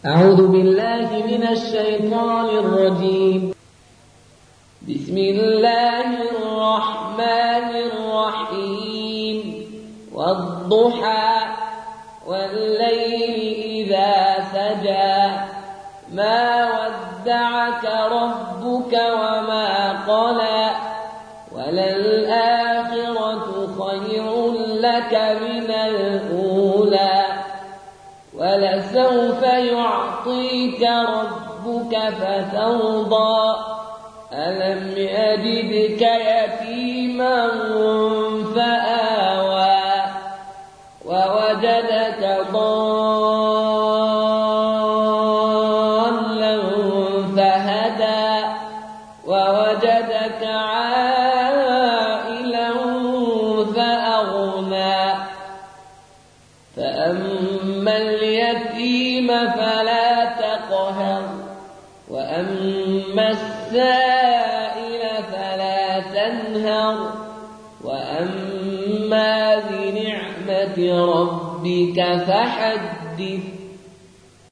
أعوذ بالله من الشيطان الرجيم. بسم الله الرحمن الرحيم. والضحى والليل إذا سجى ما ودعك ربك وما قلى وللآخرة خير لك من الأولى ولسوف يعطيك ربك فترضى ألم يجدك يتيما فآوى ووجدك ضالا فهدى ووجدك عائلا فأغنى فأما اليتيم فلا تقهر وأما السائل فلا تنهر وأما بنعمة ربك فحدث.